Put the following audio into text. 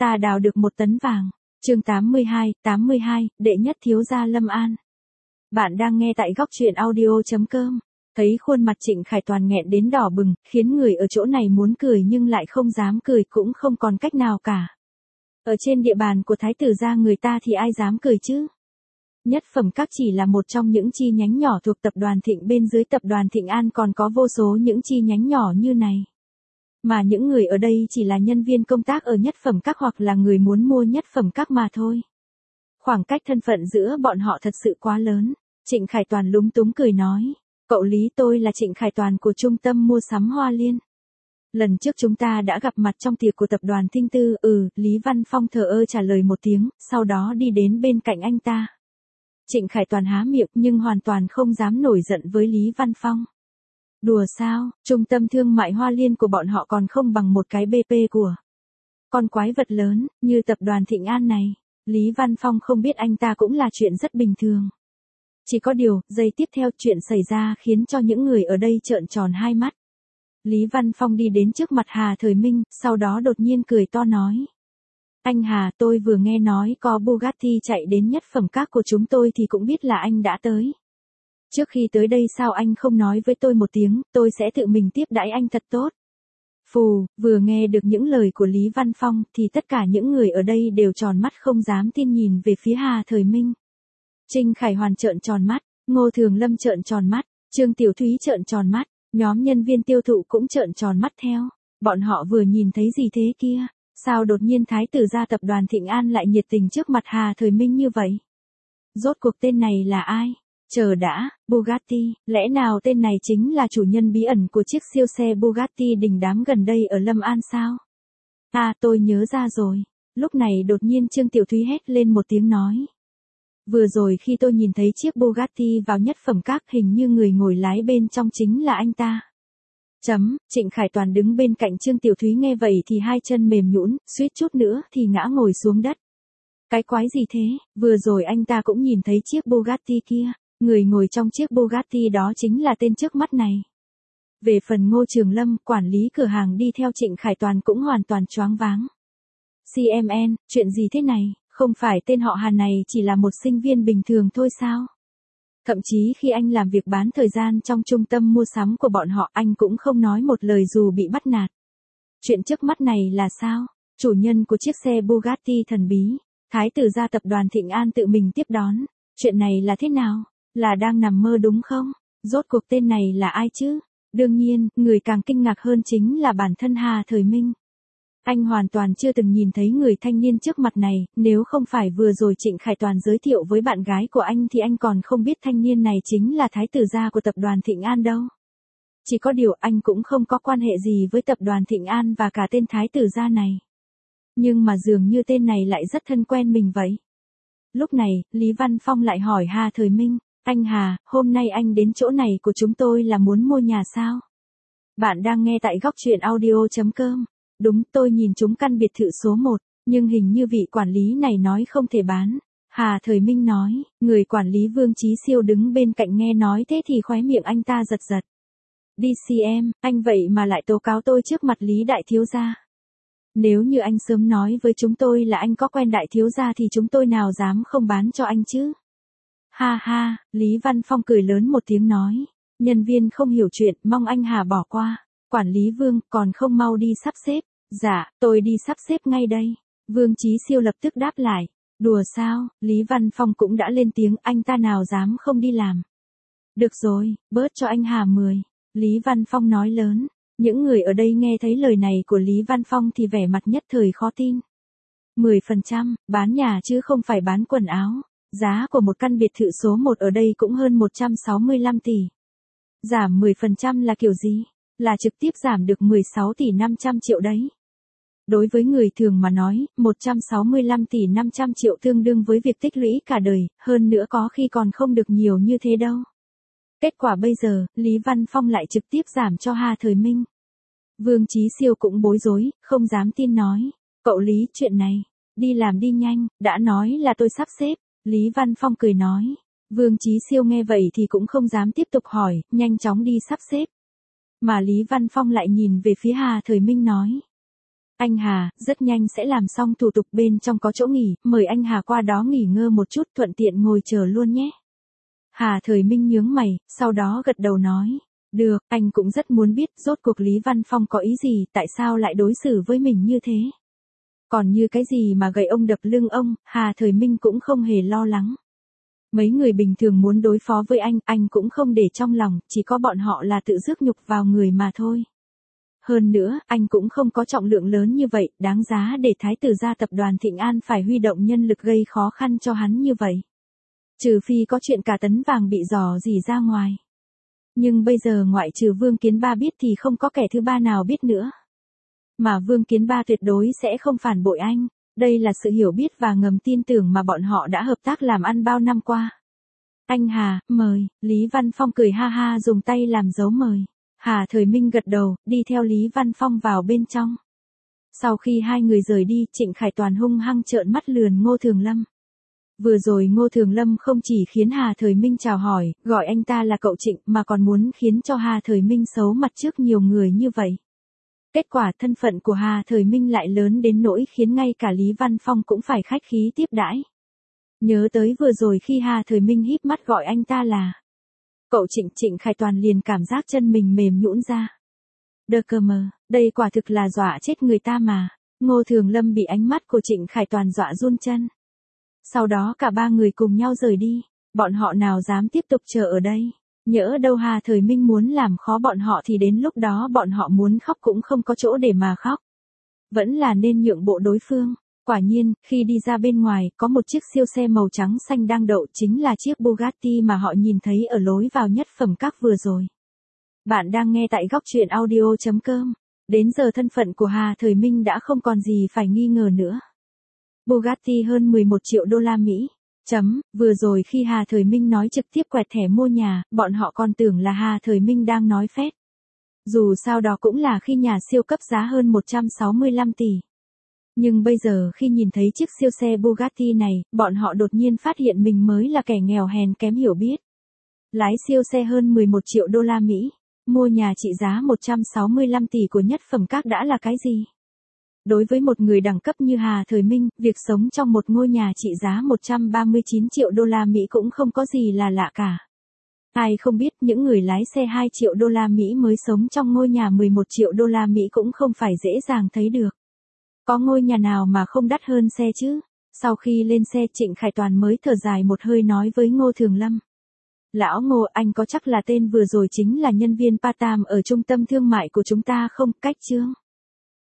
ta đào được 1 tấn vàng. Chương 82, đệ nhất thiếu gia Lâm An. Bạn đang nghe tại góc truyện audio.com. Thấy khuôn mặt Trịnh Khải Toàn nghẹn đến đỏ bừng, khiến người ở chỗ này muốn cười nhưng lại không dám cười, cũng không còn cách nào cả. Ở trên địa bàn của thái tử gia người ta thì ai dám cười chứ? Nhất phẩm các chỉ là một trong những chi nhánh nhỏ thuộc tập đoàn Thịnh, bên dưới tập đoàn Thịnh An còn có vô số những chi nhánh nhỏ như này. Mà những người ở đây chỉ là nhân viên công tác ở nhất phẩm các hoặc là người muốn mua nhất phẩm các mà thôi. Khoảng cách thân phận giữa bọn họ thật sự quá lớn. Trịnh Khải Toàn lúng túng cười nói, cậu Lý, tôi là Trịnh Khải Toàn của trung tâm mua sắm Hoa Liên. Lần trước chúng ta đã gặp mặt trong tiệc của tập đoàn Thinh Tư. Lý Văn Phong thờ ơ trả lời một tiếng, sau đó đi đến bên cạnh anh ta. Trịnh Khải Toàn há miệng nhưng hoàn toàn không dám nổi giận với Lý Văn Phong. Đùa sao, trung tâm thương mại Hoa Liên của bọn họ còn không bằng một cái BP của con quái vật lớn như tập đoàn Thịnh An này. Lý Văn Phong không biết anh ta cũng là chuyện rất bình thường. Chỉ có điều, giây tiếp theo chuyện xảy ra khiến cho những người ở đây trợn tròn hai mắt. Lý Văn Phong đi đến trước mặt Hà Thời Minh, sau đó đột nhiên cười to nói. Anh Hà, tôi vừa nghe nói có Bugatti chạy đến nhất phẩm các của chúng tôi thì cũng biết là anh đã tới. Trước khi tới đây sao anh không nói với tôi một tiếng, tôi sẽ tự mình tiếp đãi anh thật tốt. Phù, vừa nghe được những lời của Lý Văn Phong thì tất cả những người ở đây đều tròn mắt không dám tin nhìn về phía Hà Thời Minh. Trinh Khải Hoàn trợn tròn mắt, Ngô Thường Lâm trợn tròn mắt, Trương Tiểu Thúy trợn tròn mắt, nhóm nhân viên tiêu thụ cũng trợn tròn mắt theo. Bọn họ vừa nhìn thấy gì thế kia? Sao đột nhiên thái tử gia tập đoàn Thịnh An lại nhiệt tình trước mặt Hà Thời Minh như vậy? Rốt cuộc tên này là ai? Chờ đã, Bugatti, lẽ nào tên này chính là chủ nhân bí ẩn của chiếc siêu xe Bugatti đình đám gần đây ở Lâm An sao? À, tôi nhớ ra rồi. Lúc này đột nhiên Trương Tiểu Thúy hét lên một tiếng nói. Vừa rồi khi tôi nhìn thấy chiếc Bugatti vào nhất phẩm các, hình như người ngồi lái bên trong chính là anh ta. Trịnh Khải Toàn đứng bên cạnh Trương Tiểu Thúy nghe vậy thì hai chân mềm nhũn, suýt chút nữa thì ngã ngồi xuống đất. Cái quái gì thế, vừa rồi anh ta cũng nhìn thấy chiếc Bugatti kia, người ngồi trong chiếc Bugatti đó chính là tên trước mắt này. Về phần Ngô Trường Lâm, quản lý cửa hàng đi theo Trịnh Khải Toàn cũng hoàn toàn choáng váng. CMN, chuyện gì thế này, không phải tên họ Hà này chỉ là một sinh viên bình thường thôi sao? Thậm chí khi anh làm việc bán thời gian trong trung tâm mua sắm của bọn họ, anh cũng không nói một lời dù bị bắt nạt. Chuyện trước mắt này là sao? Chủ nhân của chiếc xe Bugatti thần bí, thái tử gia tập đoàn Thịnh An tự mình tiếp đón. Chuyện này là thế nào? Là đang nằm mơ đúng không? Rốt cuộc tên này là ai chứ? Đương nhiên, người càng kinh ngạc hơn chính là bản thân Hà Thời Minh. Anh hoàn toàn chưa từng nhìn thấy người thanh niên trước mặt này, nếu không phải vừa rồi Trịnh Khải Toàn giới thiệu với bạn gái của anh thì anh còn không biết thanh niên này chính là thái tử gia của tập đoàn Thịnh An đâu. Chỉ có điều anh cũng không có quan hệ gì với tập đoàn Thịnh An và cả tên thái tử gia này. Nhưng mà dường như tên này lại rất thân quen mình vậy. Lúc này, Lý Văn Phong lại hỏi Hà Thời Minh, anh Hà, hôm nay anh đến chỗ này của chúng tôi là muốn mua nhà sao? Bạn đang nghe tại góc truyện audio.com. Đúng, tôi nhìn trúng căn biệt thự số 1, nhưng hình như vị quản lý này nói không thể bán. Hà Thời Minh nói, người quản lý Vương Chí Siêu đứng bên cạnh nghe nói thế thì khóe miệng anh ta giật giật. Đi xem, anh vậy mà lại tố cáo tôi trước mặt Lý đại thiếu gia. Nếu như anh sớm nói với chúng tôi là anh có quen đại thiếu gia thì chúng tôi nào dám không bán cho anh chứ. Ha ha, Lý Văn Phong cười lớn một tiếng nói, nhân viên không hiểu chuyện, mong anh Hà bỏ qua. Quản lý Vương, còn không mau đi sắp xếp. Dạ, tôi đi sắp xếp ngay đây. Vương Chí Siêu lập tức đáp lại. Đùa sao, Lý Văn Phong cũng đã lên tiếng, anh ta nào dám không đi làm. Được rồi, bớt cho anh Hà 10. Lý Văn Phong nói lớn. Những người ở đây nghe thấy lời này của Lý Văn Phong thì vẻ mặt nhất thời khó tin. 10%, bán nhà chứ không phải bán quần áo. Giá của một căn biệt thự số 1 ở đây cũng hơn 165 tỷ. Giảm 10% là kiểu gì? Là trực tiếp giảm được 16 tỷ 500 triệu đấy. Đối với người thường mà nói, 165 tỷ 500 triệu tương đương với việc tích lũy cả đời, hơn nữa có khi còn không được nhiều như thế đâu. Kết quả bây giờ, Lý Văn Phong lại trực tiếp giảm cho Hà Thời Minh. Vương Chí Siêu cũng bối rối, không dám tin nói. Cậu Lý, chuyện này, đi làm đi nhanh, đã nói là tôi sắp xếp. Lý Văn Phong cười nói. Vương Chí Siêu nghe vậy thì cũng không dám tiếp tục hỏi, nhanh chóng đi sắp xếp. Mà Lý Văn Phong lại nhìn về phía Hà Thời Minh nói. Anh Hà, rất nhanh sẽ làm xong thủ tục, bên trong có chỗ nghỉ, mời anh Hà qua đó nghỉ ngơi một chút, thuận tiện ngồi chờ luôn nhé. Hà Thời Minh nhướng mày, sau đó gật đầu nói. Được, anh cũng rất muốn biết rốt cuộc Lý Văn Phong có ý gì, tại sao lại đối xử với mình như thế. Còn như cái gì mà gậy ông đập lưng ông, Hà Thời Minh cũng không hề lo lắng. Mấy người bình thường muốn đối phó với anh cũng không để trong lòng, chỉ có bọn họ là tự rước nhục vào người mà thôi. Hơn nữa, anh cũng không có trọng lượng lớn như vậy, đáng giá để thái tử gia tập đoàn Thịnh An phải huy động nhân lực gây khó khăn cho hắn như vậy. Trừ phi có chuyện cả tấn vàng bị rò rỉ ra ngoài. Nhưng bây giờ ngoại trừ Vương Kiến Ba biết thì không có kẻ thứ ba nào biết nữa. Mà Vương Kiến Ba tuyệt đối sẽ không phản bội anh, đây là sự hiểu biết và ngầm tin tưởng mà bọn họ đã hợp tác làm ăn bao năm qua. Anh Hà, mời, Lý Văn Phong cười ha ha dùng tay làm dấu mời. Hà Thời Minh gật đầu, đi theo Lý Văn Phong vào bên trong. Sau khi hai người rời đi, Trịnh Khải Toàn hung hăng trợn mắt lườn Ngô Thường Lâm. Vừa rồi Ngô Thường Lâm không chỉ khiến Hà Thời Minh chào hỏi, gọi anh ta là cậu Trịnh mà còn muốn khiến cho Hà Thời Minh xấu mặt trước nhiều người như vậy. Kết quả thân phận của Hà Thời Minh lại lớn đến nỗi khiến ngay cả Lý Văn Phong cũng phải khách khí tiếp đãi. Nhớ tới vừa rồi khi Hà Thời Minh híp mắt gọi anh ta là cậu Trịnh, Trịnh Khải Toàn liền cảm giác chân mình mềm nhũn ra. Đơ cơ mờ, đây quả thực là dọa chết người ta mà. Ngô Thường Lâm bị ánh mắt của Trịnh Khải Toàn dọa run chân. Sau đó cả ba người cùng nhau rời đi, bọn họ nào dám tiếp tục chờ ở đây. Nhỡ đâu Hà Thời Minh muốn làm khó bọn họ thì đến lúc đó bọn họ muốn khóc cũng không có chỗ để mà khóc. Vẫn là nên nhượng bộ đối phương. Quả nhiên, khi đi ra bên ngoài, có một chiếc siêu xe màu trắng xanh đang đậu, chính là chiếc Bugatti mà họ nhìn thấy ở lối vào Nhất Phẩm Các vừa rồi. Bạn đang nghe tại góc truyện audio.com. Đến giờ thân phận của Hà Thời Minh đã không còn gì phải nghi ngờ nữa. Bugatti hơn 11 triệu đô la Mỹ. Vừa rồi khi Hà Thời Minh nói trực tiếp quẹt thẻ mua nhà, bọn họ còn tưởng là Hà Thời Minh đang nói phét. Dù sao đó cũng là khi nhà siêu cấp giá hơn 165 tỷ. Nhưng bây giờ khi nhìn thấy chiếc siêu xe Bugatti này, bọn họ đột nhiên phát hiện mình mới là kẻ nghèo hèn kém hiểu biết. Lái siêu xe hơn 11 triệu đô la Mỹ, mua nhà trị giá 165 tỷ của Nhất Phẩm Các đã là cái gì? Đối với một người đẳng cấp như Hà Thời Minh, việc sống trong một ngôi nhà trị giá 139 triệu đô la Mỹ cũng không có gì là lạ cả. Ai không biết những người lái xe 2 triệu đô la Mỹ mới sống trong ngôi nhà 11 triệu đô la Mỹ cũng không phải dễ dàng thấy được. Có ngôi nhà nào mà không đắt hơn xe chứ? Sau khi lên xe Trịnh Khải Toàn mới thở dài một hơi nói với Ngô Thường Lâm. Lão Ngô, anh có chắc là tên vừa rồi chính là nhân viên part-time ở trung tâm thương mại của chúng ta không? Cách Trương.